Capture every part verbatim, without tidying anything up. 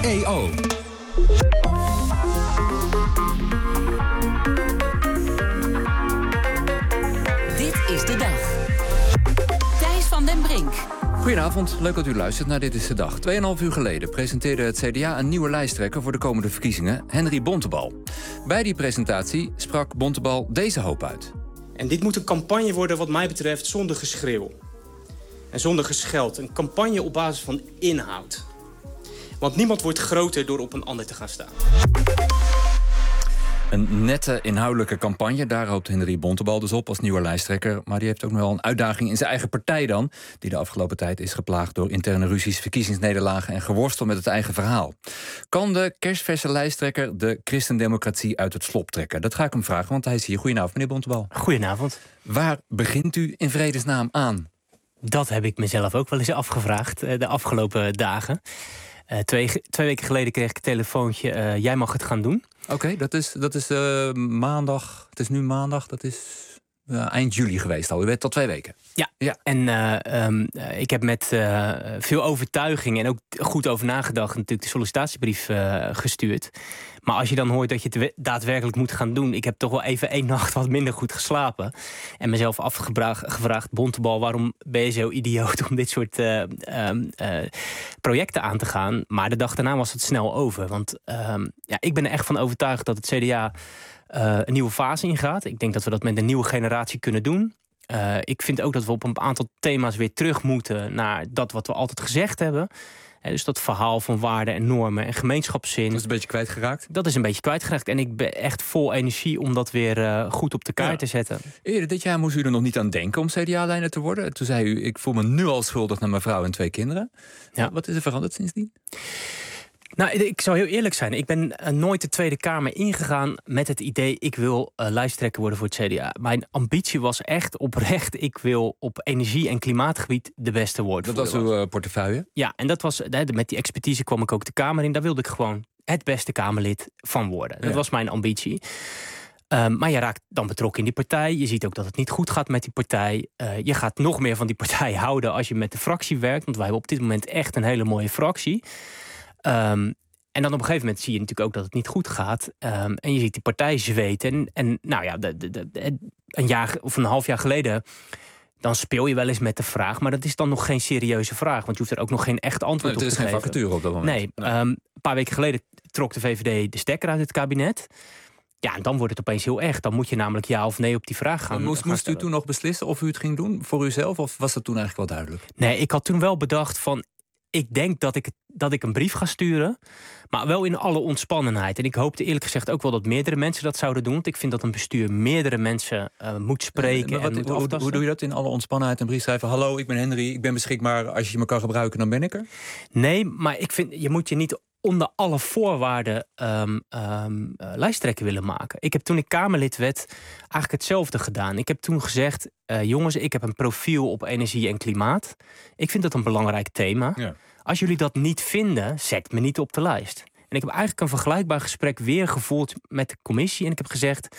E O. Dit is de dag. Thijs van den Brink. Goedenavond, leuk dat u luistert naar Dit is de Dag. Tweeënhalf uur geleden presenteerde het C D A een nieuwe lijsttrekker voor de komende verkiezingen, Henry Bontebal. Bij die presentatie sprak Bontebal deze hoop uit. En dit moet een campagne worden wat mij betreft zonder geschreeuw. En zonder gescheld. Een campagne op basis van inhoud. Want niemand wordt groter door op een ander te gaan staan. Een nette inhoudelijke campagne, daar hoopt Henry Bontebal dus op als nieuwe lijsttrekker. Maar die heeft ook nog wel een uitdaging in zijn eigen partij dan, die de afgelopen tijd is geplaagd door interne ruzies, verkiezingsnederlagen en geworstel met het eigen verhaal. Kan de kerstverse lijsttrekker de christendemocratie uit het slop trekken? Dat ga ik hem vragen, want hij is hier. Goedenavond, meneer Bontebal. Goedenavond. Waar begint u in vredesnaam aan? Dat heb ik mezelf ook wel eens afgevraagd de afgelopen dagen. Uh, twee, twee weken geleden kreeg ik een telefoontje, uh, jij mag het gaan doen. Oké, okay, dat is, dat is uh, maandag, het is nu maandag, dat is uh, eind juli geweest al. U weet al twee weken. Ja, ja. en uh, um, uh, ik heb met uh, veel overtuiging en ook goed over nagedacht natuurlijk de sollicitatiebrief uh, gestuurd. Maar als je dan hoort dat je het daadwerkelijk moet gaan doen, ik heb toch wel even één nacht wat minder goed geslapen. En mezelf afgevraagd, Bontebal, waarom ben je zo idioot om dit soort uh, um, uh, projecten aan te gaan? Maar de dag daarna was het snel over. Want um, ja, ik ben er echt van overtuigd dat het C D A uh, een nieuwe fase ingaat. Ik denk dat we dat met een nieuwe generatie kunnen doen. Uh, ik vind ook dat we op een aantal thema's weer terug moeten naar dat wat we altijd gezegd hebben. He, dus dat verhaal van waarden en normen en gemeenschapszin. Dat is een beetje kwijtgeraakt? Dat is een beetje kwijtgeraakt. En ik ben echt vol energie om dat weer uh, goed op de kaart ja. te zetten. Eerder dit jaar moest u er nog niet aan denken om C D A-leider te worden. Toen zei u, ik voel me nu al schuldig naar mijn vrouw en twee kinderen. Ja. Wat is er veranderd sindsdien? Nou, ik zou heel eerlijk zijn. Ik ben uh, nooit de Tweede Kamer ingegaan met het idee, ik wil uh, lijsttrekker worden voor het C D A. Mijn ambitie was echt oprecht, ik wil op energie- en klimaatgebied de beste worden. Dat was uw uh, portefeuille? Ja, en dat was, met die expertise kwam ik ook de Kamer in. Daar wilde ik gewoon het beste Kamerlid van worden. Dat ja. was mijn ambitie. Um, maar je raakt dan betrokken in die partij. Je ziet ook dat het niet goed gaat met die partij. Uh, je gaat nog meer van die partij houden als je met de fractie werkt. Want wij hebben op dit moment echt een hele mooie fractie. Um, en dan op een gegeven moment zie je natuurlijk ook dat het niet goed gaat. Um, en je ziet die partij zweten. En, en nou ja, de, de, de, een jaar of een half jaar geleden, dan speel je wel eens met de vraag. Maar dat is dan nog geen serieuze vraag. Want je hoeft er ook nog geen echt antwoord nee, op te geven. Er is geen vacature op dat moment. Nee, nee. Um, een paar weken geleden trok de V V D de stekker uit het kabinet. Ja, en dan wordt het opeens heel echt. Dan moet je namelijk ja of nee op die vraag gaan. Moest, gaan moest u toen nog beslissen of u het ging doen voor uzelf? Of was dat toen eigenlijk wel duidelijk? Nee, ik had toen wel bedacht van, ik denk dat ik, dat ik een brief ga sturen, maar wel in alle ontspannenheid. En ik hoopte eerlijk gezegd ook wel dat meerdere mensen dat zouden doen. Want ik vind dat een bestuur meerdere mensen uh, moet spreken. Uh, wat, en moet hoe, aftasten. Hoe doe je dat in alle ontspannenheid? Een brief schrijven, hallo, ik ben Henry, ik ben beschikbaar. Als je me kan gebruiken, dan ben ik er. Nee, maar ik vind, je moet je niet onder alle voorwaarden um, um, uh, lijsttrekker willen maken. Ik heb toen ik Kamerlid werd eigenlijk hetzelfde gedaan. Ik heb toen gezegd, uh, jongens, ik heb een profiel op energie en klimaat. Ik vind dat een belangrijk thema. Ja. Als jullie dat niet vinden, zet me niet op de lijst. En ik heb eigenlijk een vergelijkbaar gesprek weer gevoerd met de commissie. En ik heb gezegd,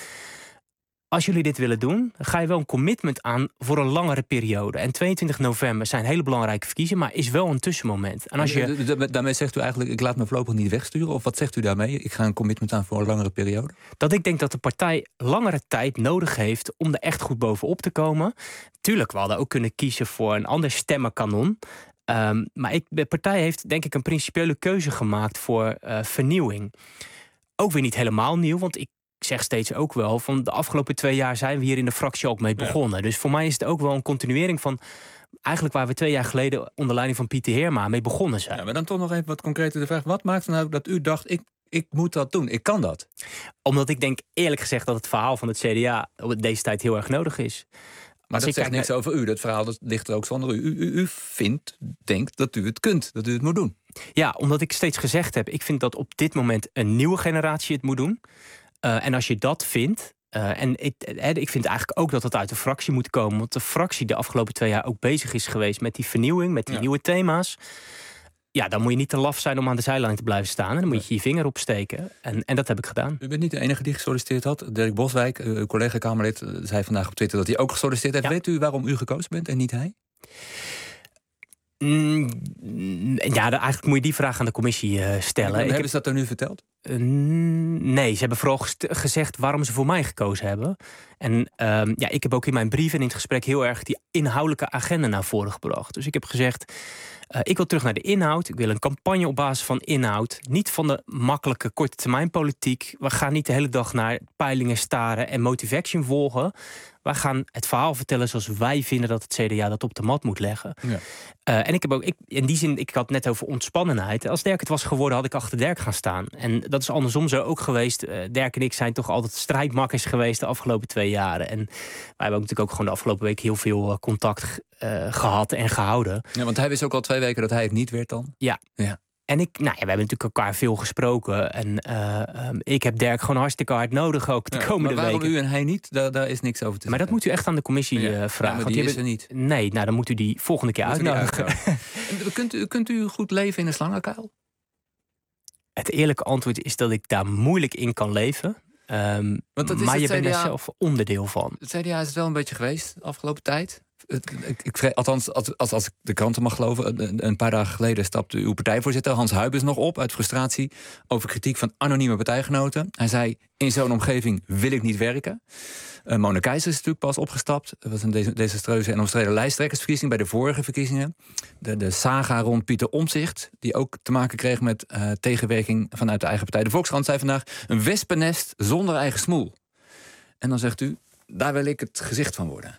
als jullie dit willen doen, ga je wel een commitment aan voor een langere periode. En tweeëntwintig november zijn hele belangrijke verkiezingen, maar is wel een tussenmoment. En als je... Daarmee zegt u eigenlijk, ik laat me voorlopig niet wegsturen? Of wat zegt u daarmee? Ik ga een commitment aan voor een langere periode? Dat ik denk dat de partij langere tijd nodig heeft om er echt goed bovenop te komen. Tuurlijk, we hadden ook kunnen kiezen voor een ander stemmenkanon. Um, maar ik, de partij heeft denk ik een principiële keuze gemaakt voor uh, vernieuwing. Ook weer niet helemaal nieuw, want ik zeg steeds ook wel, van de afgelopen twee jaar zijn we hier in de fractie ook mee begonnen. Ja. Dus voor mij is het ook wel een continuering van eigenlijk waar we twee jaar geleden onder leiding van Pieter Heerma mee begonnen zijn. Ja, maar dan toch nog even wat concreter de vraag, wat maakt nou dat u dacht, ik, ik moet dat doen, ik kan dat? Omdat ik denk eerlijk gezegd dat het verhaal van het C D A op deze tijd heel erg nodig is. Maar dat zegt niks over u. Dat verhaal dat ligt er ook zonder u. U, u. u vindt, denkt dat u het kunt, dat u het moet doen. Ja, omdat ik steeds gezegd heb, ik vind dat op dit moment een nieuwe generatie het moet doen. Uh, en als je dat vindt, uh, en ik, uh, ik vind eigenlijk ook dat het uit de fractie moet komen. Want de fractie de afgelopen twee jaar ook bezig is geweest met die vernieuwing, met die ja. nieuwe thema's. Ja, dan moet je niet te laf zijn om aan de zijlijn te blijven staan. En dan moet je je vinger opsteken. En, en dat heb ik gedaan. U bent niet de enige die gesolliciteerd had. Dirk Boswijk, uw collega-Kamerlid, zei vandaag op Twitter dat hij ook gesolliciteerd heeft. Ja. Weet u waarom u gekozen bent en niet hij? Mm, ja, de, eigenlijk moet je die vraag aan de commissie uh, stellen. Hebben heb, ze dat dan nu verteld? Uh, nee, ze hebben vooral gest- gezegd waarom ze voor mij gekozen hebben. En um, ja, ik heb ook in mijn brief en in het gesprek heel erg die inhoudelijke agenda naar voren gebracht. Dus ik heb gezegd, uh, ik wil terug naar de inhoud. Ik wil een campagne op basis van inhoud. Niet van de makkelijke korte termijn politiek. We gaan niet de hele dag naar peilingen staren en motivation volgen. Wij gaan het verhaal vertellen zoals wij vinden dat het C D A dat op de mat moet leggen. Ja. Uh, en ik heb ook, ik, in die zin, ik had het net over ontspannenheid. Als Dirk het was geworden, had ik achter Dirk gaan staan. En dat is andersom zo ook geweest. Uh, Dirk en ik zijn toch altijd strijdmakkers geweest de afgelopen twee jaren. En wij hebben ook natuurlijk ook gewoon de afgelopen week heel veel uh, contact uh, gehad en gehouden. Ja, want hij wist ook al twee weken dat hij het niet werd dan. Ja. ja. En ik, nou ja, we hebben natuurlijk elkaar veel gesproken. En uh, um, ik heb Dirk gewoon hartstikke hard nodig ook de ja, komende maar waarom weken. u en hij niet? Daar, daar is niks over te Maar zeggen. dat moet u echt aan de commissie ja. uh, vragen. Ja, want die die is er niet. Nee, nou dan moet u die volgende keer moet uitnodigen. kunt, u, kunt u goed leven in een slangenkuil? Het eerlijke antwoord is dat ik daar moeilijk in kan leven. Um, Want dat is maar je C D A, bent er zelf onderdeel van. Het C D A is het wel een beetje geweest de afgelopen tijd. Ik, ik, althans, als, als, als ik de kranten mag geloven, een, een paar dagen geleden stapte uw partijvoorzitter Hans Huibers nog op uit frustratie over kritiek van anonieme partijgenoten. Hij zei, in zo'n omgeving wil ik niet werken. Uh, Mona Keijzer is natuurlijk pas opgestapt. Dat was een desastreuze en omstreden lijsttrekkersverkiezing bij de vorige verkiezingen. De, de saga rond Pieter Omtzigt, die ook te maken kreeg met uh, tegenwerking vanuit de eigen partij. De Volkskrant zei vandaag, een wespennest zonder eigen smoel. En dan zegt u, daar wil ik het gezicht van worden.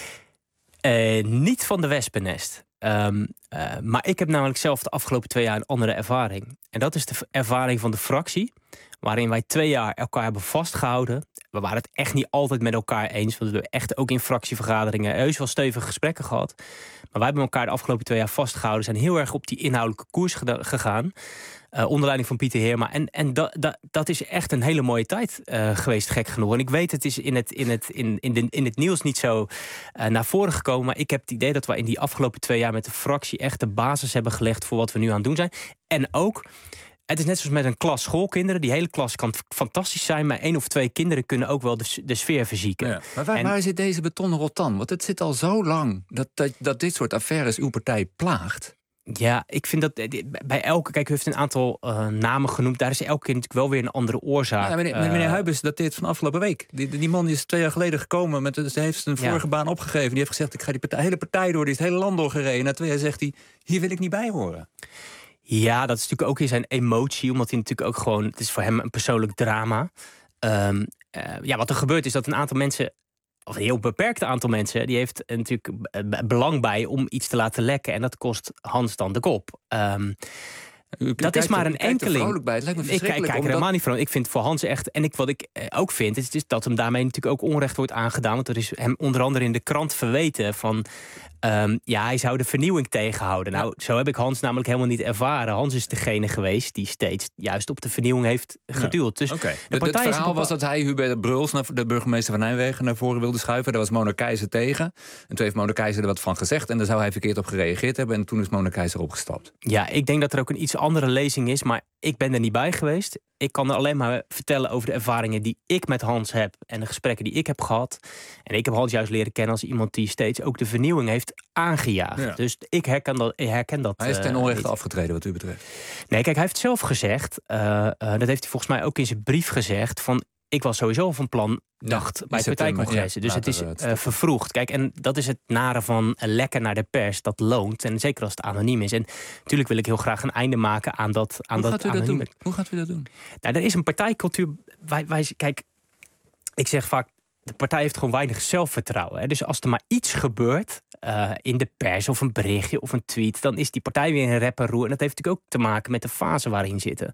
Uh, niet van de wespennest. Um, uh, maar ik heb namelijk zelf de afgelopen twee jaar een andere ervaring. En dat is de ervaring van de fractie, waarin wij twee jaar elkaar hebben vastgehouden. We waren het echt niet altijd met elkaar eens, want we hebben echt ook in fractievergaderingen heus wel stevige gesprekken gehad. Maar wij hebben elkaar de afgelopen twee jaar vastgehouden, zijn heel erg op die inhoudelijke koers geda- gegaan. Uh, onder leiding van Pieter Heerma. En, en da, da, dat is echt een hele mooie tijd uh, geweest, gek genoeg. En ik weet, het is in het, in het, in, in de, in het nieuws niet zo uh, naar voren gekomen. Maar ik heb het idee dat we in die afgelopen twee jaar met de fractie echt de basis hebben gelegd voor wat we nu aan het doen zijn. En ook, het is net zoals met een klas schoolkinderen. Die hele klas kan fantastisch zijn, maar één of twee kinderen kunnen ook wel de, de sfeer verzieken. Ja. Maar waar, en, waar zit deze betonnen rot dan? Want het zit al zo lang dat, dat, dat dit soort affaires uw partij plaagt. Ja, ik vind dat bij elke... Kijk, u heeft een aantal uh, namen genoemd. Daar is elke keer natuurlijk wel weer een andere oorzaak. Ja, meneer, meneer uh, Huibers dateert van afgelopen week. Die, die man is twee jaar geleden gekomen. Met, ze heeft zijn vorige ja. baan opgegeven. Die heeft gezegd, ik ga die partij, hele partij door. Die is het hele land doorgereden. Na twee jaar zegt hij, hier wil ik niet bij horen. Ja, dat is natuurlijk ook in zijn emotie. Omdat hij natuurlijk ook gewoon... Het is voor hem een persoonlijk drama. Um, uh, ja, wat er gebeurt is dat een aantal mensen... of een heel beperkt aantal mensen, die heeft natuurlijk belang bij om iets te laten lekken. En dat kost Hans dan de kop. Um, u, u dat is maar er, een enkeling. Bij. Het lijkt me ik kijk, kijk er helemaal dat... niet van. Ik vind voor Hans echt, en ik, wat ik ook vind, is, is dat hem daarmee natuurlijk ook onrecht wordt aangedaan. Want er is hem onder andere in de krant verweten van... Um, ja, hij zou de vernieuwing tegenhouden. Nou, ja. Zo heb ik Hans namelijk helemaal niet ervaren. Hans is degene geweest die steeds juist op de vernieuwing heeft geduwd. Ja. Dus okay. de partij het verhaal was dat hij Hubert Bruls, de burgemeester van Nijmegen, naar voren wilde schuiven. Daar was Mona Keijzer tegen. En toen heeft Mona Keijzer er wat van gezegd. En daar zou hij verkeerd op gereageerd hebben. En toen is Mona Keijzer opgestapt. Ja, ik denk dat er ook een iets andere lezing is. Maar ik ben er niet bij geweest. Ik kan er alleen maar vertellen over de ervaringen die ik met Hans heb. En de gesprekken die ik heb gehad. En ik heb Hans juist leren kennen als iemand die steeds ook de vernieuwing heeft aangejaagd. Ja. Dus ik herken dat. Ik herken dat hij is ten onrechte uh, afgetreden wat u betreft. Nee, kijk, hij heeft zelf gezegd. Uh, uh, dat heeft hij volgens mij ook in zijn brief gezegd. Van ik was sowieso van plan, dacht, ja, bij het partijcongres. Ja, dus het is uh, vervroegd. Kijk, en dat is het nare van lekken naar de pers. Dat loont. En zeker als het anoniem is. En natuurlijk wil ik heel graag een einde maken aan dat aan Hoe dat gaat u anoniem. dat doen? Hoe gaat u dat doen? Nou, er is een partijcultuur. Wij, wij, kijk, ik zeg vaak, de partij heeft gewoon weinig zelfvertrouwen. Hè. Dus als er maar iets gebeurt uh, in de pers of een berichtje of een tweet, dan is die partij weer een rep en roer. En dat heeft natuurlijk ook te maken met de fase waarin we zitten.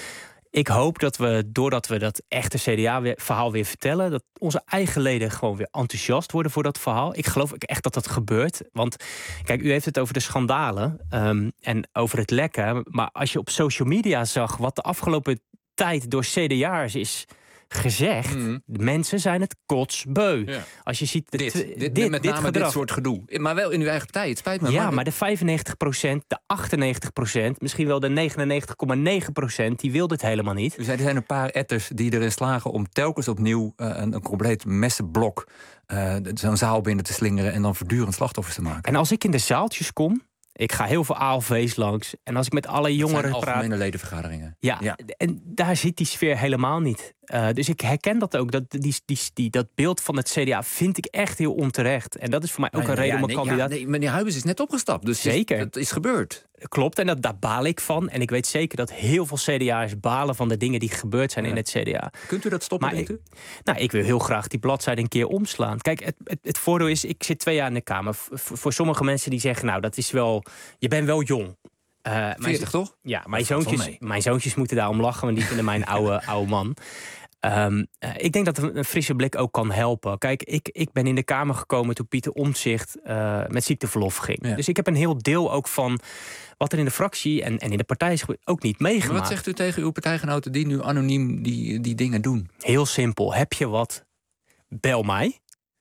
Ik hoop dat we, doordat we dat echte C D A-verhaal weer vertellen, dat onze eigen leden gewoon weer enthousiast worden voor dat verhaal. Ik geloof echt dat dat gebeurt. Want kijk, u heeft het over de schandalen um, en over het lekken. Maar als je op social media zag wat de afgelopen tijd door C D A'ers is gezegd, mm. de mensen zijn het kotsbeu. Ja. Als je ziet... De dit, dit, dit, dit, met dit name gedrag. Dit soort gedoe. Maar wel in uw eigen partij, het spijt me. Ja, maar, maar de vijfennegentig procent, de achtennegentig procent, misschien wel de negenennegentig komma negen procent, die wil dit helemaal niet. Dus er zijn een paar etters die erin slagen om telkens opnieuw uh, een, een compleet messenblok uh, zo'n zaal binnen te slingeren en dan voortdurend slachtoffers te maken. En als ik in de zaaltjes kom, Ik ga heel veel A L V's langs. En als ik met alle jongeren praat... algemene ledenvergaderingen. Ja, ja, en daar zit die sfeer helemaal niet. Uh, dus ik herken dat ook. Dat, die, die, die, dat beeld van het C D A vind ik echt heel onterecht. En dat is voor mij ook nou, een ja, reden ja, om een nee, kandidaat... Ja, nee, meneer Huibers is net opgestapt. Dus zeker. Dat is gebeurd. Klopt, en dat, daar baal ik van. En ik weet zeker dat heel veel C D A'ers balen van de dingen die gebeurd zijn ja. in het C D A. Kunt u dat stoppen, maar denkt u? Ik, nou, ik wil heel graag die bladzijde een keer omslaan. Kijk, het, het, het voordeel is, ik zit twee jaar in de Kamer. V- voor sommige mensen die zeggen, nou, dat is wel... Je bent wel jong. Uh, veertig, toch? Ja, mijn zoontjes, mijn zoontjes moeten daarom lachen, want die vinden mij een oude, oude man. Um, uh, ik denk dat een frisse blik ook kan helpen. Kijk, ik, ik ben in de Kamer gekomen toen Pieter Omtzigt uh, met ziekteverlof ging. Ja. Dus ik heb een heel deel ook van wat er in de fractie en, en in de partij is ook niet meegemaakt. Maar wat zegt u tegen uw partijgenoten die nu anoniem die, die dingen doen? Heel simpel. Heb je wat? Bel mij.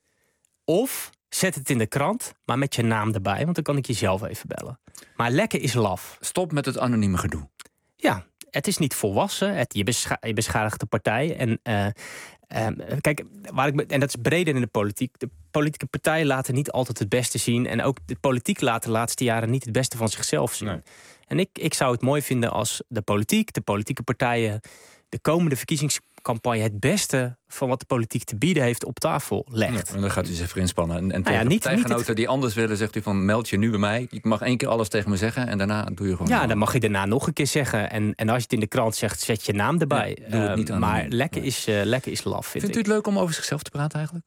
Of zet het in de krant, maar met je naam erbij. Want dan kan ik je zelf even bellen. Maar lekken is laf. Stop met het anonieme gedoe. Ja, het is niet volwassen. Het, je, bescha- je beschadigt de partij. En, uh, uh, kijk, waar ik, en dat is breder in de politiek. De politieke partijen laten niet altijd het beste zien. En ook de politiek laat de laatste jaren niet het beste van zichzelf zien. Nee. En ik, ik zou het mooi vinden als de politiek, de politieke partijen, de komende verkiezingscampagne het beste van wat de politiek te bieden heeft op tafel legt. Ja, en dan gaat u zich even inspannen. En, en nou tegen ja, niet, partijgenoten niet het... die anders willen, zegt u van meld je nu bij mij. Je mag één keer alles tegen me zeggen en daarna doe je gewoon... Ja, dan mag je daarna nog een keer zeggen. En, en als je het in de krant zegt, zet je naam erbij. Ja, doe het niet uh, aan maar de lekker, nee. is, uh, lekker is laf, vind Vindt ik. u het leuk om over zichzelf te praten eigenlijk?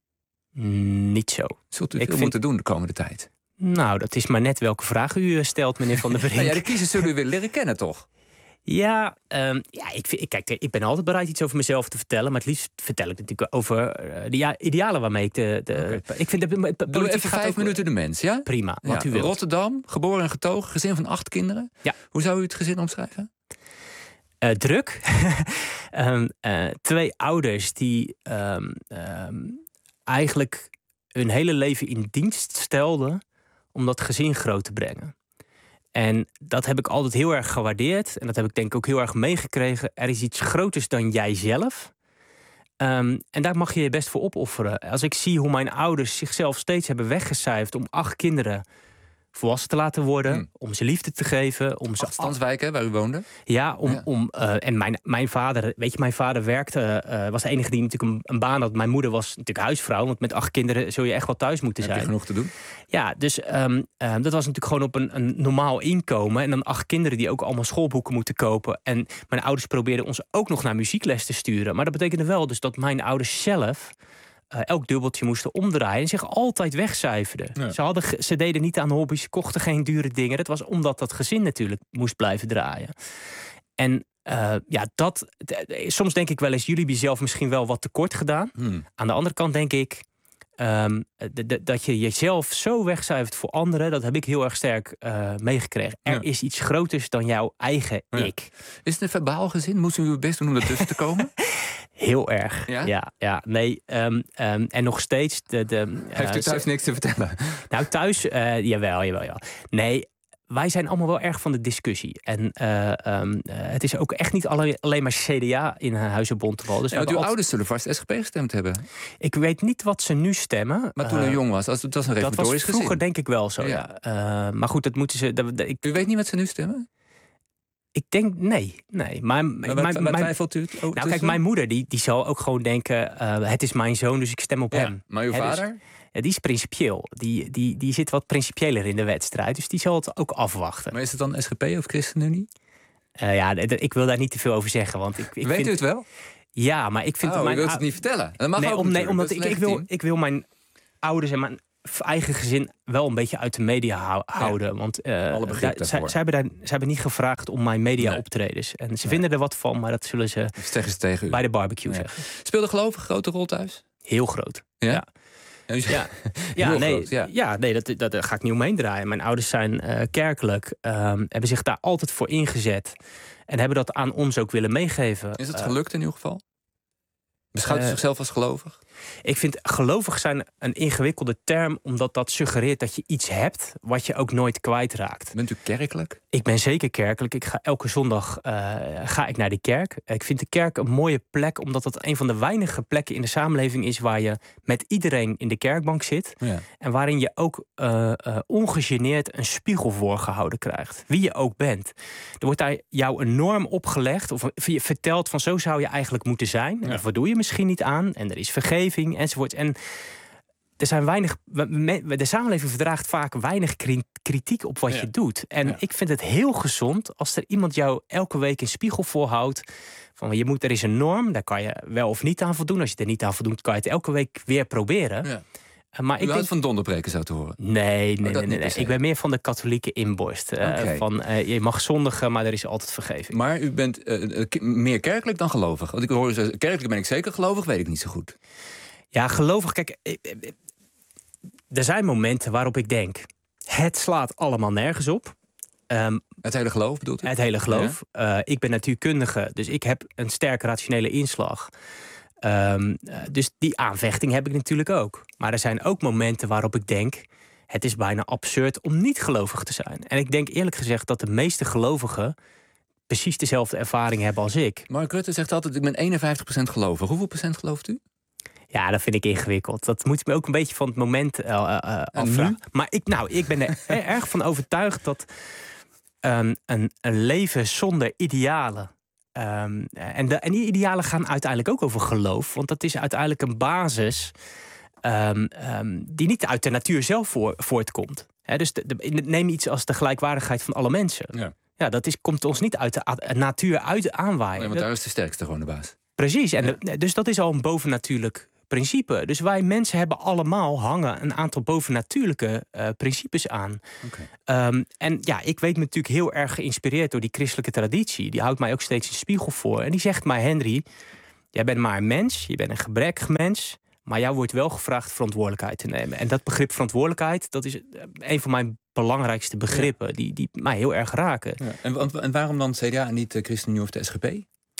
Mm, niet zo. Zult u ik veel vind... moeten doen de komende tijd? Nou, dat is maar net welke vraag u stelt, meneer Van der Brink. nou ja, de kiezers zullen u willen leren kennen, toch? Ja, um, ja ik, vind, kijk, ik ben altijd bereid iets over mezelf te vertellen. Maar het liefst vertel ik natuurlijk over uh, de idealen waarmee ik de... de okay. Ik vind de, de, de Doe even vijf minuten de mens, ja? Prima, wat ja, u wilt. Rotterdam, geboren en getogen, gezin van acht kinderen. Ja. Hoe zou u het gezin omschrijven? Uh, druk. um, uh, twee ouders die um, um, eigenlijk hun hele leven in dienst stelden om dat gezin groot te brengen. En dat heb ik altijd heel erg gewaardeerd. En dat heb ik denk ik ook heel erg meegekregen. Er is iets groters dan jijzelf. Um, en daar mag je je best voor opofferen. Als ik zie hoe mijn ouders zichzelf steeds hebben weggecijferd om acht kinderen volwassen te laten worden, hmm. om ze liefde te geven, om ze afstandswijken waar u woonde. Ja, om, ja. om uh, en mijn, mijn vader, weet je, mijn vader werkte, uh, was de enige die natuurlijk een, een baan had. Mijn moeder was natuurlijk huisvrouw, want met acht kinderen zul je echt wel thuis moeten zijn. Heb je genoeg te doen? Ja, dus um, um, dat was natuurlijk gewoon op een, een normaal inkomen. En dan acht kinderen die ook allemaal schoolboeken moeten kopen. En mijn ouders probeerden ons ook nog naar muziekles te sturen. Maar dat betekende wel dus dat mijn ouders zelf Uh, elk dubbeltje moesten omdraaien en zich altijd wegcijferden. Ja. Ze, hadden, ze deden niet aan hobby's, ze kochten geen dure dingen. Dat was omdat dat gezin natuurlijk moest blijven draaien. En uh, ja, dat... Soms denk ik wel eens, jullie hebben zelf misschien wel wat tekort gedaan. Hmm. Aan de andere kant denk ik, Um, de, de, dat je jezelf zo wegcijfert voor anderen, dat heb ik heel erg sterk uh, meegekregen. Er ja. is iets groters dan jouw eigen ja. ik. Is het een verbaal gezin? Moesten we uw best doen om ertussen te komen? Heel erg. Ja, ja. ja nee. Um, um, en nog steeds. De, de, uh, Heeft u thuis niks te vertellen? Nou, thuis, uh, jawel, jawel, jawel. Nee. Wij zijn allemaal wel erg van de discussie. En uh, um, uh, het is ook echt niet alleen, alleen maar C D A in Huizen Bontebal. Dus ja, uw altijd... ouders zullen vast S G P gestemd hebben. Ik weet niet wat ze nu stemmen. Maar toen uh, u jong was, dat was een reformatorisch gezin. Dat was vroeger gezin. Denk ik wel zo, ja. ja. Uh, maar goed, dat moeten ze... Dat, dat, ik... U weet niet wat ze nu stemmen? Ik denk, nee. nee. Maar, maar wat, wat twijfelt u? Oh, nou, kijk, tussen? mijn moeder die, die zal ook gewoon denken, uh, het is mijn zoon, dus ik stem op ja, hem. Maar uw He, vader? Dus, ja, die is principieel. Die, die, die zit wat principieler in de wedstrijd. Dus die zal het ook afwachten. Maar is het dan S G P of ChristenUnie? Uh, ja, d- d- ik wil daar niet te veel over zeggen. Want ik, ik Weet vind... u het wel? Ja, maar ik vind... Oh, mijn u wilt het niet vertellen? Dat mag nee, ook om, nee, omdat ik, ik, wil, ik wil mijn ouders en mijn eigen gezin wel een beetje uit de media hou, houden. Ja. Want uh, Alle begrip da, zij, zij, hebben daar, zij hebben niet gevraagd om mijn media nee. optredens. En ze nee. vinden er wat van, maar dat zullen ze, zeggen ze tegen u. bij de barbecue nee. zeggen. Speelde geloof een grote rol thuis? Heel groot, ja. ja. Ja, ja, ja, nee, groot, ja. ja, nee dat, dat, dat ga ik niet omheen draaien. Mijn ouders zijn uh, kerkelijk, um, hebben zich daar altijd voor ingezet. En hebben dat aan ons ook willen meegeven. Is het gelukt in uw geval? Beschouwt u uh, zichzelf als gelovig? Ik vind gelovig zijn een ingewikkelde term, omdat dat suggereert dat je iets hebt wat je ook nooit kwijtraakt. Bent u kerkelijk? Ik ben zeker kerkelijk. Ik ga elke zondag uh, ga ik naar de kerk. Ik vind de kerk een mooie plek, omdat het een van de weinige plekken in de samenleving is waar je met iedereen in de kerkbank zit. Ja. En waarin je ook uh, uh, ongegeneerd een spiegel voorgehouden krijgt. Wie je ook bent. Er wordt daar jou een norm opgelegd, of je vertelt van zo zou je eigenlijk moeten zijn. Ja. En dat doe je misschien niet aan. En er is vergeving enzovoort. En Er zijn weinig, de samenleving verdraagt vaak weinig kritiek op wat ja. je doet. En ja. ik vind het heel gezond als er iemand jou elke week een spiegel voorhoudt. Van je moet, er is een norm, daar kan je wel of niet aan voldoen. Als je er niet aan voldoet, kan je het elke week weer proberen. Ja. Maar U ik houdt denk... van donderpreken, zou te horen? Nee, nee, oh, nee, nee, nee. Ik ben meer van de katholieke inborst. Okay. Uh, van, uh, je mag zondigen, maar er is altijd vergeving. Maar u bent uh, meer kerkelijk dan gelovig? Want ik hoor, kerkelijk ben ik zeker, gelovig weet ik niet zo goed. Ja, gelovig, kijk, er zijn momenten waarop ik denk, het slaat allemaal nergens op. Um, het hele geloof bedoelt u? Het hele geloof. Ja. Uh, ik ben natuurkundige, dus ik heb een sterke rationele inslag. Um, uh, dus die aanvechting heb ik natuurlijk ook. Maar er zijn ook momenten waarop ik denk, het is bijna absurd om niet gelovig te zijn. En ik denk eerlijk gezegd dat de meeste gelovigen precies dezelfde ervaring hebben als ik. Mark Rutte zegt altijd, ik ben eenenvijftig procent gelovig. Hoeveel procent gelooft u? Ja, dat vind ik ingewikkeld. Dat moet me ook een beetje van het moment uh, uh, afvragen. Maar ik, nou, ik ben er erg van overtuigd dat um, een, een leven zonder idealen. Um, en, de, en die idealen gaan uiteindelijk ook over geloof. Want dat is uiteindelijk een basis um, um, die niet uit de natuur zelf voor, voortkomt. He, dus de, de, neem iets als de gelijkwaardigheid van alle mensen. Ja, ja dat is, komt ons niet uit de a, natuur uit aanwaaien. Nee, want daar is de sterkste gewoon de baas. Precies, en ja. de, dus dat is al een bovennatuurlijk principe. Dus wij mensen hebben allemaal hangen een aantal bovennatuurlijke uh, principes aan. Okay. Um, en ja, ik weet me natuurlijk heel erg geïnspireerd door die christelijke traditie. Die houdt mij ook steeds een spiegel voor. En die zegt mij, Henry, jij bent maar een mens, je bent een gebrekkig mens, maar jou wordt wel gevraagd verantwoordelijkheid te nemen. En dat begrip verantwoordelijkheid, dat is een van mijn belangrijkste begrippen, ja. die, die mij heel erg raken. Ja. En, en waarom dan C D A en niet de ChristenUnie of de S G P?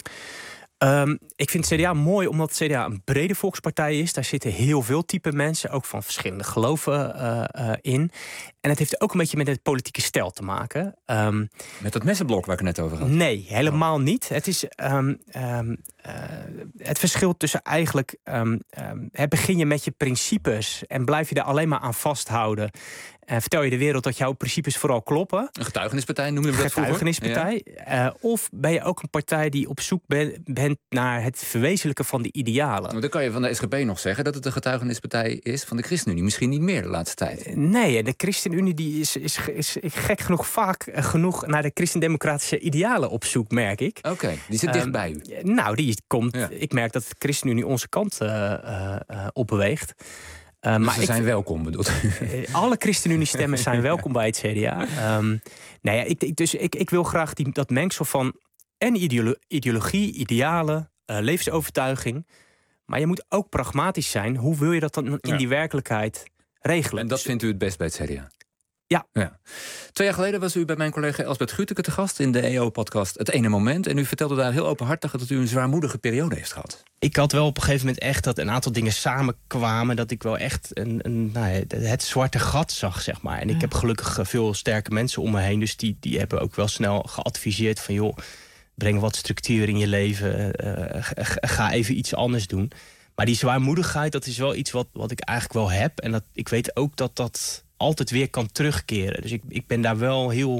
Um, ik vind het C D A mooi omdat het C D A een brede volkspartij is. Daar zitten heel veel type mensen, ook van verschillende geloven uh, uh, in. En het heeft ook een beetje met het politieke stijl te maken. Um, met dat messenblok waar ik het net over had? Nee, helemaal oh. niet. Het is um, um, uh, het verschil tussen eigenlijk um, um, begin je met je principes en blijf je daar alleen maar aan vasthouden. En vertel je de wereld dat jouw principes vooral kloppen. Een getuigenispartij noemen we dat vroeger? Getuigenispartij. Ja. Uh, of ben je ook een partij die op zoek ben, bent naar het verwezenlijken van die idealen? Maar dan kan je van de S G P nog zeggen dat het een getuigenispartij is van de ChristenUnie. Misschien niet meer de laatste tijd. Nee, de ChristenUnie die is, is, is, is gek genoeg vaak genoeg naar de christendemocratische idealen op zoek, merk ik. Oké, okay, die zit um, dicht bij u. Nou, die komt. Ja. Ik merk dat de ChristenUnie onze kant uh, uh, uh, opbeweegt. Uh, dus maar ze ik, zijn welkom, bedoelt u? Alle ChristenUnie-stemmers zijn welkom bij het C D A. Um, nou ja, ik, ik, dus ik, ik wil graag die, dat mengsel van en ideolo- ideologie, idealen, uh, levensovertuiging. Maar je moet ook pragmatisch zijn. Hoe wil je dat dan in ja. die werkelijkheid regelen? En dat vindt u het best bij het C D A? Ja. ja. Twee jaar geleden was u bij mijn collega Elsbeth Grütke te gast in de E O-podcast Het Ene Moment. En u vertelde daar heel openhartig dat u een zwaarmoedige periode heeft gehad. Ik had wel op een gegeven moment echt dat een aantal dingen samenkwamen. Dat ik wel echt een, een, nou, het zwarte gat zag, zeg maar. En ik heb gelukkig veel sterke mensen om me heen. Dus die, die hebben ook wel snel geadviseerd van, joh, breng wat structuur in je leven. Uh, ga even iets anders doen. Maar die zwaarmoedigheid, dat is wel iets wat, wat ik eigenlijk wel heb. En dat, ik weet ook dat dat altijd weer kan terugkeren. Dus ik, ik ben daar wel heel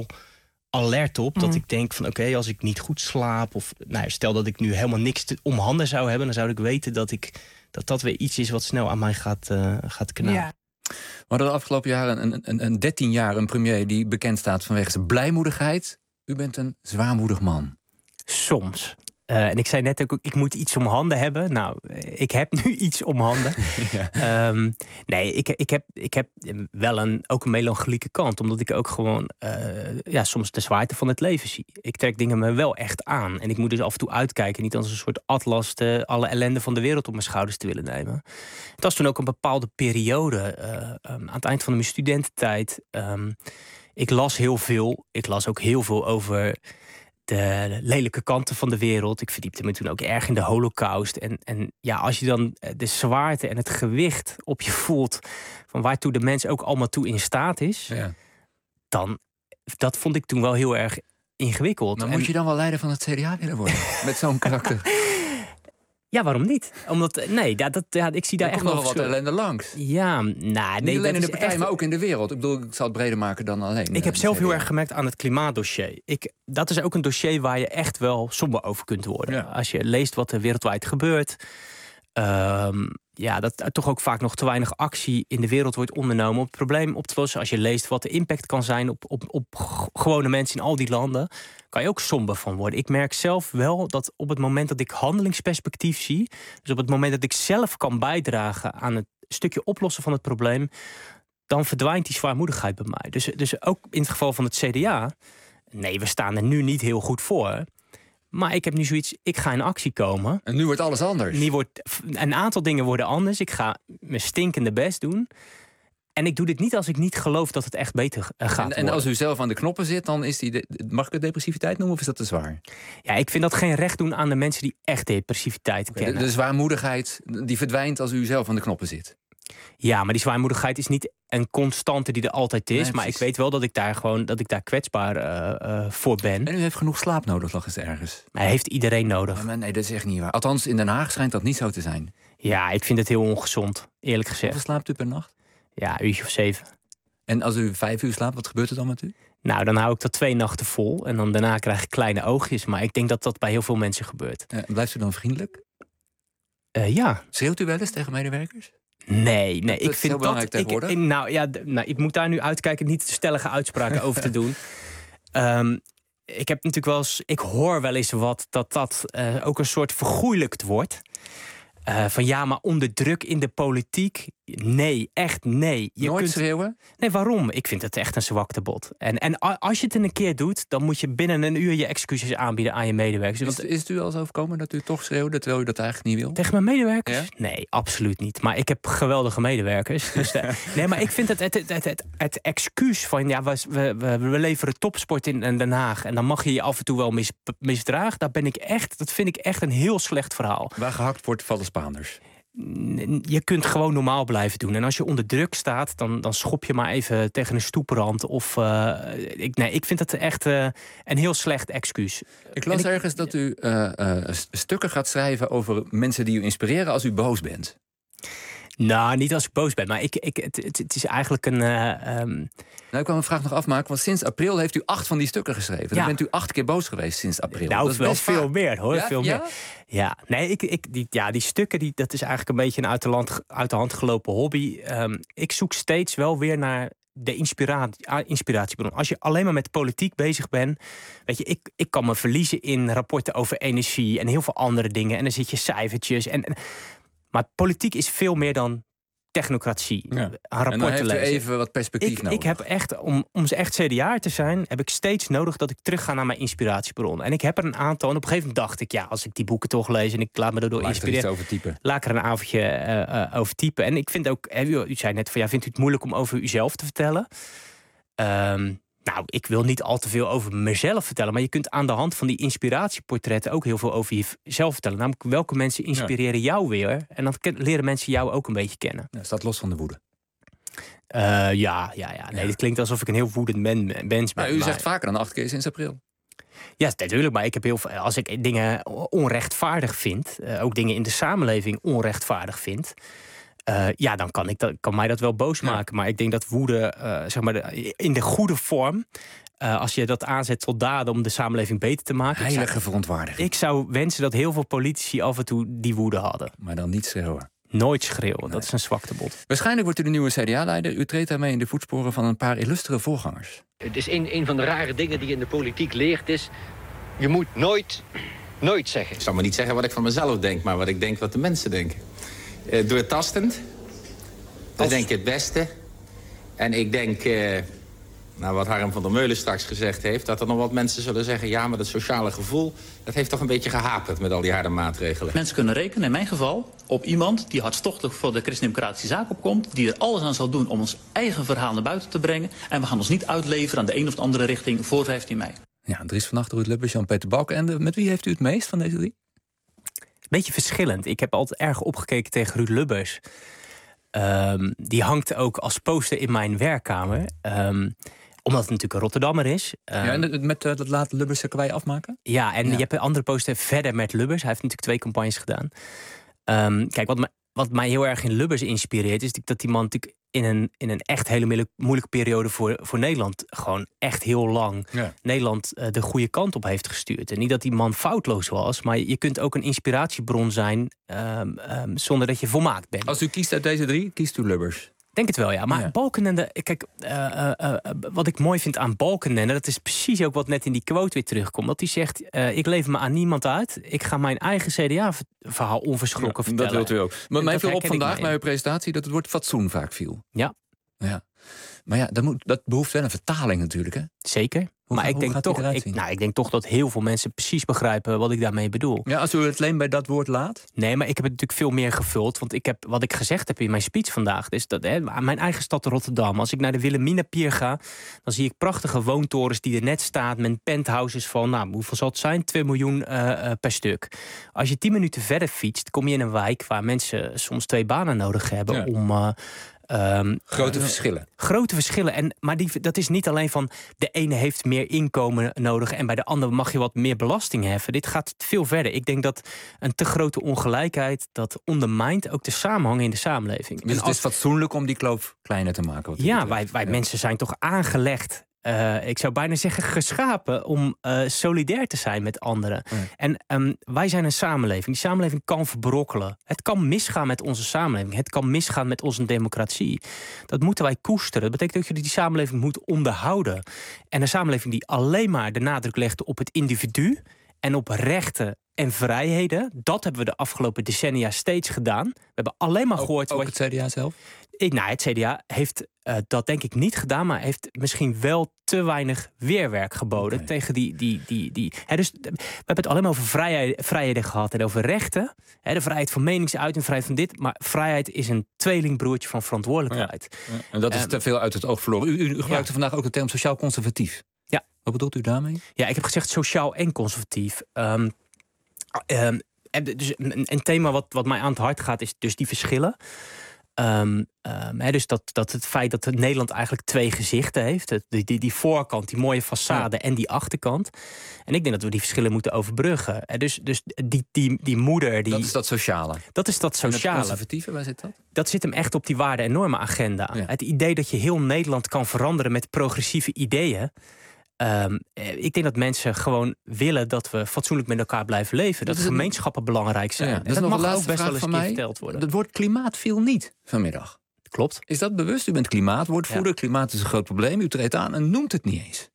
alert op. Mm. Dat ik denk van oké, okay, als ik niet goed slaap, of nou, stel dat ik nu helemaal niks te, om handen zou hebben, dan zou ik weten dat ik dat dat weer iets is wat snel aan mij gaat, uh, gaat knallen. Ja. We hadden de afgelopen jaren een, een, een dertien jaar een premier die bekend staat vanwege zijn blijmoedigheid. U bent een zwaarmoedig man. Soms. Uh, en ik zei net ook, ik moet iets om handen hebben. Nou, ik heb nu iets om handen. ja. um, nee, ik, ik, heb, ik heb wel een, ook een melancholieke kant. Omdat ik ook gewoon uh, ja, soms de zwaarte van het leven zie. Ik trek dingen me wel echt aan. En ik moet dus af en toe uitkijken. Niet als een soort atlas de, alle ellende van de wereld op mijn schouders te willen nemen. Het was toen ook een bepaalde periode. Uh, um, aan het eind van mijn studententijd. Um, ik las heel veel. Ik las ook heel veel over de lelijke kanten van de wereld. Ik verdiepte me toen ook erg in de Holocaust. En, en ja, als je dan de zwaarte en het gewicht op je voelt van waartoe de mens ook allemaal toe in staat is, ja. dan dat vond ik toen wel heel erg ingewikkeld. Maar en... moet je dan wel leider van het C D A willen worden? Met zo'n karakter? Ja, waarom niet? Omdat, nee, dat, dat, ja, ik zie daar er echt komt wel nog wat ellende langs. Ja, nou, nee, Niet alleen in de is partij, echt... maar ook in de wereld. Ik bedoel, ik zal het breder maken dan alleen. Ik heb uh, zelf heel C D A. erg gemerkt aan het klimaatdossier. Ik, dat is ook een dossier waar je echt wel somber over kunt worden. Ja. Als je leest wat er wereldwijd gebeurt. Um, ja, dat er toch ook vaak nog te weinig actie in de wereld wordt ondernomen om het probleem op te lossen. Als je leest wat de impact kan zijn op, op, op gewone mensen in al die landen, kan je ook somber van worden. Ik merk zelf wel dat op het moment dat ik handelingsperspectief zie, dus op het moment dat ik zelf kan bijdragen aan het stukje oplossen van het probleem, dan verdwijnt die zwaarmoedigheid bij mij. Dus, dus ook in het geval van het C D A, nee, we staan er nu niet heel goed voor. Maar ik heb nu zoiets, ik ga in actie komen. En nu wordt alles anders. Nu wordt, een aantal dingen worden anders. Ik ga mijn stinkende best doen. En ik doe dit niet als ik niet geloof dat het echt beter uh, gaat en, worden. en als u zelf aan de knoppen zit, dan is die... De, mag ik het depressiviteit noemen of is dat te zwaar? Ja, ik vind dat geen recht doen aan de mensen die echt depressiviteit Okay, kennen. de, de zwaarmoedigheid, die verdwijnt als u zelf aan de knoppen zit. Ja, maar die zwaarmoedigheid is niet een constante die er altijd is. Nee, maar ik weet wel dat ik daar gewoon dat ik daar kwetsbaar uh, uh, voor ben. En u heeft genoeg slaap nodig, lag eens ergens. Maar heeft iedereen nodig. Ja, maar nee, dat is echt niet waar. Althans, in Den Haag schijnt dat niet zo te zijn. Ja, ik vind het heel ongezond, eerlijk gezegd. Hoeveel slaapt u per nacht? Ja, een uurtje of zeven. En als u vijf uur slaapt, wat gebeurt er dan met u? Nou, dan hou ik dat twee nachten vol. En dan daarna krijg ik kleine oogjes. Maar ik denk dat dat bij heel veel mensen gebeurt. Uh, blijft u dan vriendelijk? Uh, ja. Schreeuwt u wel eens tegen medewerkers? Nee, nee. Dat ik is vind heel belangrijk dat. tegenwoordig. Ik, nou ja, d- nou, ik moet daar nu uitkijken, niet te stellige uitspraken over te doen. Um, ik heb natuurlijk wel eens. Ik hoor wel eens wat dat dat uh, ook een soort vergoeilijkt wordt. Uh, van ja, maar onder druk in de politiek. Nee, echt nee. Je Nooit kunt... schreeuwen? Nee, waarom? Ik vind het echt een zwaktebod. En, en als je het een keer doet, dan moet je binnen een uur je excuses aanbieden aan je medewerkers. Is, Want, is het u al eens overkomen dat u toch schreeuwde terwijl u dat eigenlijk niet wil? tegen mijn medewerkers? Ja? Nee, absoluut niet. Maar ik heb geweldige medewerkers. Dus de, nee, maar ik vind het, het, het, het, het, het excuus van ja, we, we, we leveren topsport in, in Den Haag. En dan mag je je af en toe wel mis, misdragen. Daar ben ik echt, dat vind ik echt een heel slecht verhaal. Waar gehakt wordt, vallen Spaanders. Je kunt gewoon normaal blijven doen. En als je onder druk staat, dan, dan schop je maar even tegen een stoeprand. Of, uh, ik, nee, ik vind het echt uh, een heel slecht excuus. Ik las ik, ergens dat u uh, uh, stukken gaat schrijven over mensen die u inspireren als u boos bent. Nou, niet als ik boos ben, maar ik, ik, het, het, het is eigenlijk een... Uh, um... Nou, ik kwam een vraag nog afmaken, want sinds april heeft u acht van die stukken geschreven. Ja. Dan bent u acht keer boos geweest sinds april. Nou, dat is wel best veel vaak. meer, hoor. Ja? Veel Ja? meer. Ja, nee, ik, ik, die, ja, die stukken, die, dat is eigenlijk een beetje een uit de, land, uit de hand gelopen hobby. Um, ik zoek steeds wel weer naar de inspiratie, inspiratiebron. Als je alleen maar met politiek bezig bent, weet je, ik, ik kan me verliezen in rapporten over energie en heel veel andere dingen. En dan zit je cijfertjes. En, en, maar politiek is veel meer dan technocratie. Ja. Rapporten En dan heeft u lezen. even wat perspectief Ik, nodig. ik heb echt, om, om echt C D A'er te zijn, heb ik steeds nodig dat ik terug ga naar mijn inspiratiebron. En ik heb er een aantal. En op een gegeven moment dacht ik, ja, als ik die boeken toch lees en ik laat me erdoor Laat ik er iets inspireren, over typen. laat ik er een avondje uh, uh, over typen. En ik vind ook, u, u zei net van ja, vindt u het moeilijk om over uzelf te vertellen? Um, nou, ik wil niet al te veel over mezelf vertellen, maar je kunt aan de hand van die inspiratieportretten ook heel veel over jezelf vertellen. Namelijk, welke mensen inspireren ja. jou weer? En dan leren mensen jou ook een beetje kennen. Dat staat los van de woede. Uh, ja, ja, ja. Nee, ja. Het klinkt alsof ik een heel woedend men, mens ben. Maar u maar... zegt vaker dan acht keer sinds april. Ja, natuurlijk. Maar ik heb heel veel, als ik dingen onrechtvaardig vind, uh, ook dingen in de samenleving onrechtvaardig vind, Uh, ja, dan kan, ik dat, kan mij dat wel boos ja. maken. Maar ik denk dat woede, uh, zeg maar, de, in de goede vorm, uh, als je dat aanzet tot daden om de samenleving beter te maken. Heilige ik zou, verontwaardiging. Ik zou wensen dat heel veel politici af en toe die woede hadden. Maar dan niet schreeuwen. Nooit schreeuwen, nee. Dat is een zwaktebod. Waarschijnlijk wordt u de nieuwe C D A-leider. U treedt daarmee in de voetsporen van een paar illustere voorgangers. Het is een, een van de rare dingen die je in de politiek leert is, je moet nooit, nooit zeggen. Ik zal maar niet zeggen wat ik van mezelf denk, maar wat ik denk wat de mensen denken. Uh, doortastend. Dat Als... denk ik het beste. En ik denk, uh, nou, wat Harm van der Meulen straks gezegd heeft, dat er nog wat mensen zullen zeggen, ja, maar dat sociale gevoel, dat heeft toch een beetje gehaperd met al die harde maatregelen. Mensen kunnen rekenen, in mijn geval, op iemand die hartstochtelijk voor de christendemocratische zaak opkomt, die er alles aan zal doen om ons eigen verhaal naar buiten te brengen. En we gaan ons niet uitleveren aan de een of de andere richting voor vijftien mei. Ja, Dries van Achter, Ruud Lubbers, Jan-Peter Balkenende. Met wie heeft u het meest van deze drie? Beetje verschillend. Ik heb altijd erg opgekeken tegen Ruud Lubbers. Um, die hangt ook als poster in mijn werkkamer. Um, Omdat het natuurlijk een Rotterdammer is. Um, ja, en met uh, dat laat Lubbers circuit afmaken? Ja, en ja. je hebt een andere poster verder met Lubbers. Hij heeft natuurlijk twee campagnes gedaan. Um, kijk, wat, me, wat mij heel erg in Lubbers inspireert... is dat die man natuurlijk in een, in een echt hele moeilijke, moeilijke periode voor, voor Nederland... gewoon echt heel lang ja. Nederland uh, de goede kant op heeft gestuurd. En niet dat die man foutloos was... maar je kunt ook een inspiratiebron zijn um, um, zonder dat je volmaakt bent. Als u kiest uit deze drie, kiest u Lubbers? Denk het wel, ja. Maar ja. Balkenende, kijk, uh, uh, uh, wat ik mooi vind aan Balkenende... dat is precies ook wat net in die quote weer terugkomt. Dat hij zegt, uh, ik lever me aan niemand uit. Ik ga mijn eigen C D A-verhaal onverschrokken ja, vertellen. Dat wilt u ook. Maar mij viel op vandaag bij uw presentatie... dat het woord fatsoen vaak viel. Ja. ja. Maar ja, dat, moet, dat behoeft wel een vertaling natuurlijk, hè? Zeker. Hoe maar ga, ik, denk toch, ik, nou, ik denk toch dat heel veel mensen precies begrijpen wat ik daarmee bedoel. Ja, als u het alleen bij dat woord laat? Nee, maar ik heb het natuurlijk veel meer gevuld. Want ik heb, wat ik gezegd heb in mijn speech vandaag... is dat hè, mijn eigen stad Rotterdam. Als ik naar de Wilhelminapier ga... dan zie ik prachtige woontorens die er net staan... met penthouses van, nou, hoeveel zal het zijn? twee miljoen uh, uh, per stuk. Als je tien minuten verder fietst... kom je in een wijk waar mensen soms twee banen nodig hebben... Ja. om... Uh, Um, grote uh, verschillen. Grote verschillen. En, maar die, dat is niet alleen van de ene heeft meer inkomen nodig... en bij de andere mag je wat meer belasting heffen. Dit gaat veel verder. Ik denk dat een te grote ongelijkheid... dat ondermijnt ook de samenhang in de samenleving. Dus en het is fatsoenlijk om die kloof kleiner te maken? Wat ja, wij, wij ja. mensen zijn toch aangelegd... Uh, ik zou bijna zeggen geschapen om uh, solidair te zijn met anderen. Ja. En um, wij zijn een samenleving. Die samenleving kan verbrokkelen. Het kan misgaan met onze samenleving. Het kan misgaan met onze democratie. Dat moeten wij koesteren. Dat betekent ook dat je die samenleving moet onderhouden. En een samenleving die alleen maar de nadruk legt op het individu... en op rechten en vrijheden. Dat hebben we de afgelopen decennia steeds gedaan. We hebben alleen maar ook, gehoord... Ook wat het C D A zelf? Ik, nou, het C D A heeft uh, dat denk ik niet gedaan... maar heeft misschien wel te weinig weerwerk geboden... Okay. tegen die... die, die, die hè, dus, we hebben het alleen maar over vrijheid, vrijheden gehad en over rechten. Hè, de vrijheid van meningsuiting, vrijheid van dit. Maar vrijheid is een tweelingbroertje van verantwoordelijkheid. Ja. Ja. En dat is um, te veel uit het oog verloren. U, u gebruikte ja. vandaag ook de term sociaal conservatief. Ja. Wat bedoelt u daarmee? Ja, ik heb gezegd sociaal en conservatief. Um, um, en dus een, een thema wat, wat mij aan het hart gaat... is dus die verschillen... Um, um, he, dus dat, dat het feit dat Nederland eigenlijk twee gezichten heeft. Die, die, die voorkant, die mooie façade ja. en die achterkant. En ik denk dat we die verschillen moeten overbruggen. He, dus dus die, die, die moeder... Die, dat is dat sociale. Dat is dat sociale. En het conservatieve, waar zit dat? Dat zit hem echt op die waarde- en normenagenda. Ja. Het idee dat je heel Nederland kan veranderen met progressieve ideeën... Um, ik denk dat mensen gewoon willen dat we fatsoenlijk met elkaar blijven leven. Dat, dat gemeenschappen een... belangrijk zijn. Ja, dat, dat mag ook best wel eens mij. verteld worden. Het woord klimaat viel niet vanmiddag. Klopt. Is dat bewust? U bent klimaatwoordvoerder. Ja. Klimaat is een groot probleem. U treedt aan en noemt het niet eens.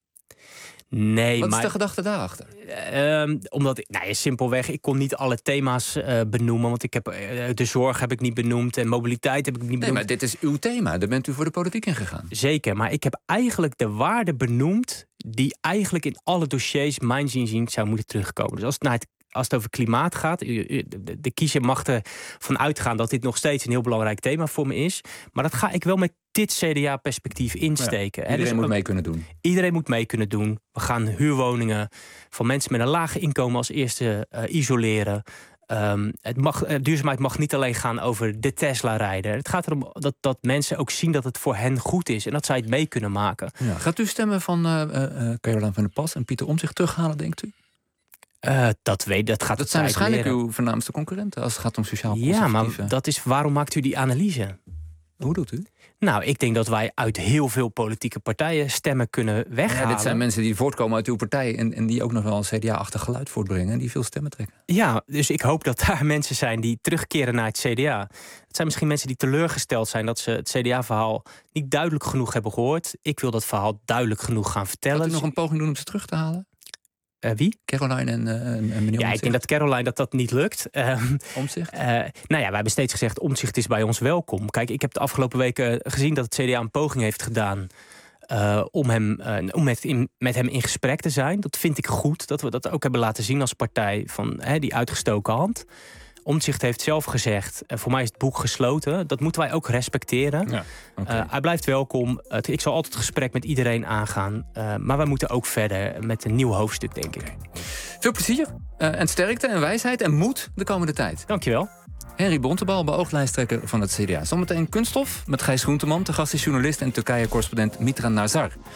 Nee, Wat maar, is de gedachte daarachter? Uh, omdat ik, nou ja, simpelweg, ik kon niet alle thema's uh, benoemen. Want ik heb uh, de zorg heb ik niet benoemd en mobiliteit heb ik niet benoemd. Nee, maar dit is uw thema. Daar bent u voor de politiek in gegaan. Zeker, maar ik heb eigenlijk de waarden benoemd die eigenlijk in alle dossiers, mijn zin, zou moeten terugkomen. Dus als het naar het Als het over klimaat gaat, de, de, de kiezer mag ervan uitgaan dat dit nog steeds een heel belangrijk thema voor me is. Maar dat ga ik wel met dit C D A-perspectief insteken. Ja, iedereen dus, moet mee kunnen doen. Iedereen moet mee kunnen doen. We gaan huurwoningen van mensen met een laag inkomen als eerste uh, isoleren. Um, het mag, uh, duurzaamheid mag niet alleen gaan over de Tesla-rijder. Het gaat erom dat, dat mensen ook zien dat het voor hen goed is en dat zij het mee kunnen maken. Ja. Gaat u stemmen van uh, uh, Caroline van der Plas en Pieter Omtzigt terughalen, denkt u? Uh, dat weet, dat gaat dat zijn waarschijnlijk leren. uw voornaamste concurrenten als het gaat om sociaal Ja, maar dat is, waarom maakt u die analyse? Hoe doet u? Nou, ik denk dat wij uit heel veel politieke partijen stemmen kunnen weghalen. Ja, dit zijn mensen die voortkomen uit uw partij en, en die ook nog wel een C D A-achtig geluid voortbrengen en die veel stemmen trekken. Ja, dus ik hoop dat daar mensen zijn die terugkeren naar het C D A. Het zijn misschien mensen die teleurgesteld zijn dat ze het C D A-verhaal niet duidelijk genoeg hebben gehoord. Ik wil dat verhaal duidelijk genoeg gaan vertellen. Gaat u nog een poging doen om ze terug te halen? Uh, wie? Caroline en, uh, en meneer Omtzigt. Ja, ik denk dat Caroline dat dat niet lukt. Uh, Omtzigt? Uh, nou ja, wij hebben steeds gezegd, Omtzigt is bij ons welkom. Kijk, ik heb de afgelopen weken gezien dat het C D A een poging heeft gedaan Uh, om, hem, uh, om met, in, met hem in gesprek te zijn. Dat vind ik goed, dat we dat ook hebben laten zien als partij van hè, die uitgestoken hand. Omtzigt heeft zelf gezegd, uh, voor mij is het boek gesloten. Dat moeten wij ook respecteren. Ja, okay. uh, hij blijft welkom. Uh, ik zal altijd gesprek met iedereen aangaan. Uh, maar wij moeten ook verder met een nieuw hoofdstuk, denk ik. Veel plezier uh, en sterkte en wijsheid en moed de komende tijd. Dankjewel. Henry Bontebal, beoogd lijsttrekker van het C D A. Zometeen Kunststof met Gijs Groenteman. Te gast is journalist en Turkije-correspondent Mitra Nazar.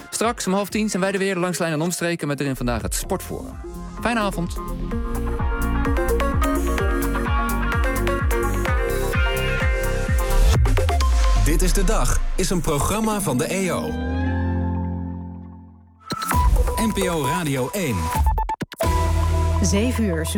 Straks om half tien zijn wij er weer langs Lijn en Omstreken... met erin vandaag het Sportforum. Fijne avond. Dit is de Dag is een programma van de E O. N P O Radio één. zeven uur.